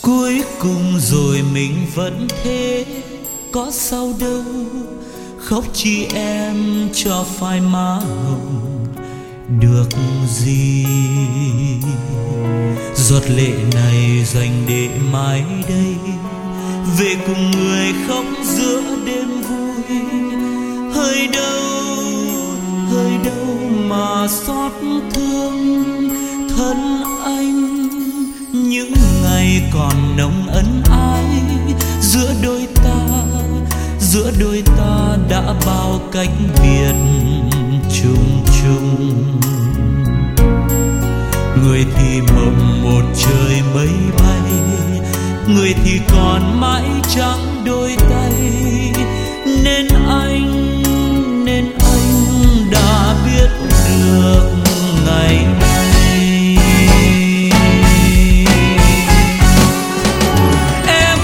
Cuối cùng rồi mình vẫn thế, có sao đâu. Khóc chi em cho phai má hồng được gì. Giọt lệ này dành để mai đây, về cùng người khóc giữa đêm vui. Hơi đâu mà xót thương thân anh. Những ngày còn nồng ân ái, giữa đôi ta đã bao cách biệt chung chung. Người thì mộng một trời mây bay, người thì còn mãi trắng đôi tay. Nên anh đã biết được ngày nay. Em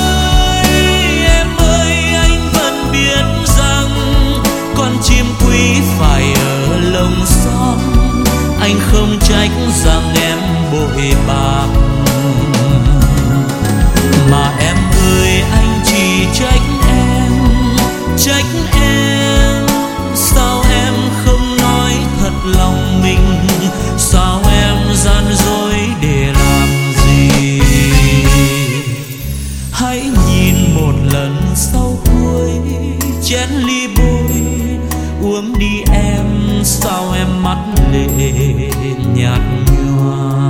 ơi, anh vẫn biết rằng con chim quý phải ở lồng son. Anh không trách rằng em bội bạc, mà em ơi anh chỉ trách em. Sao em không nói thật lòng mình, sao em gian dối để làm gì. Hãy nhìn một lần sau cuối chén ly bôi, uống đi em, sao em mắt lệ nhạt nhòa.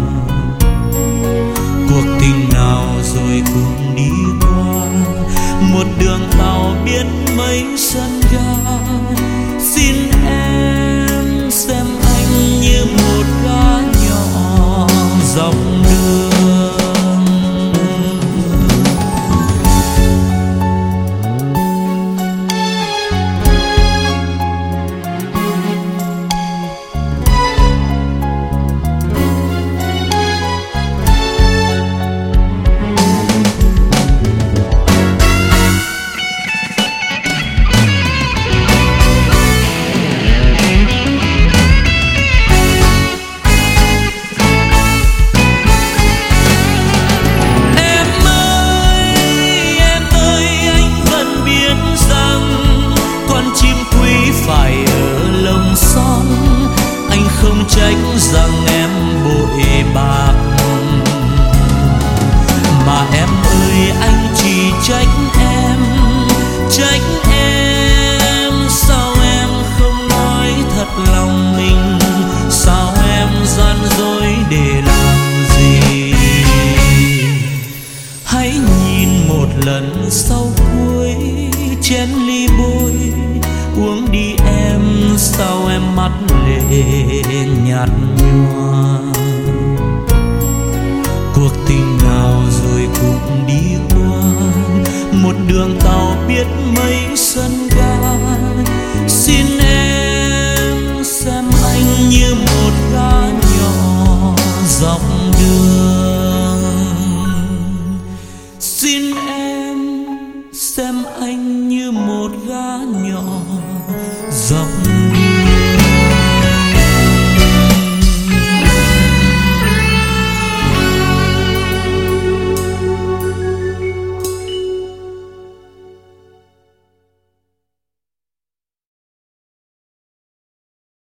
Cuộc tình nào rồi cũng đi qua, một đường tàu biết mấy sân ga. Xin em xem anh như một gã nhỏ dọc đường. Rằng em bội bạc, mà em ơi anh chỉ trách em. Sao em không nói thật lòng mình, sao em gian dối để làm gì. Hãy nhìn một lần sau cuối chén ly bôi, uống đi em, sao em mắt lệ nhạt nhòa. Cuộc tình nào rồi cũng đi qua, một đường tàu biết mấy sân ga. Xin em xem anh như một gã nhỏ dọc đường. Xin em xem anh như một gã nhỏ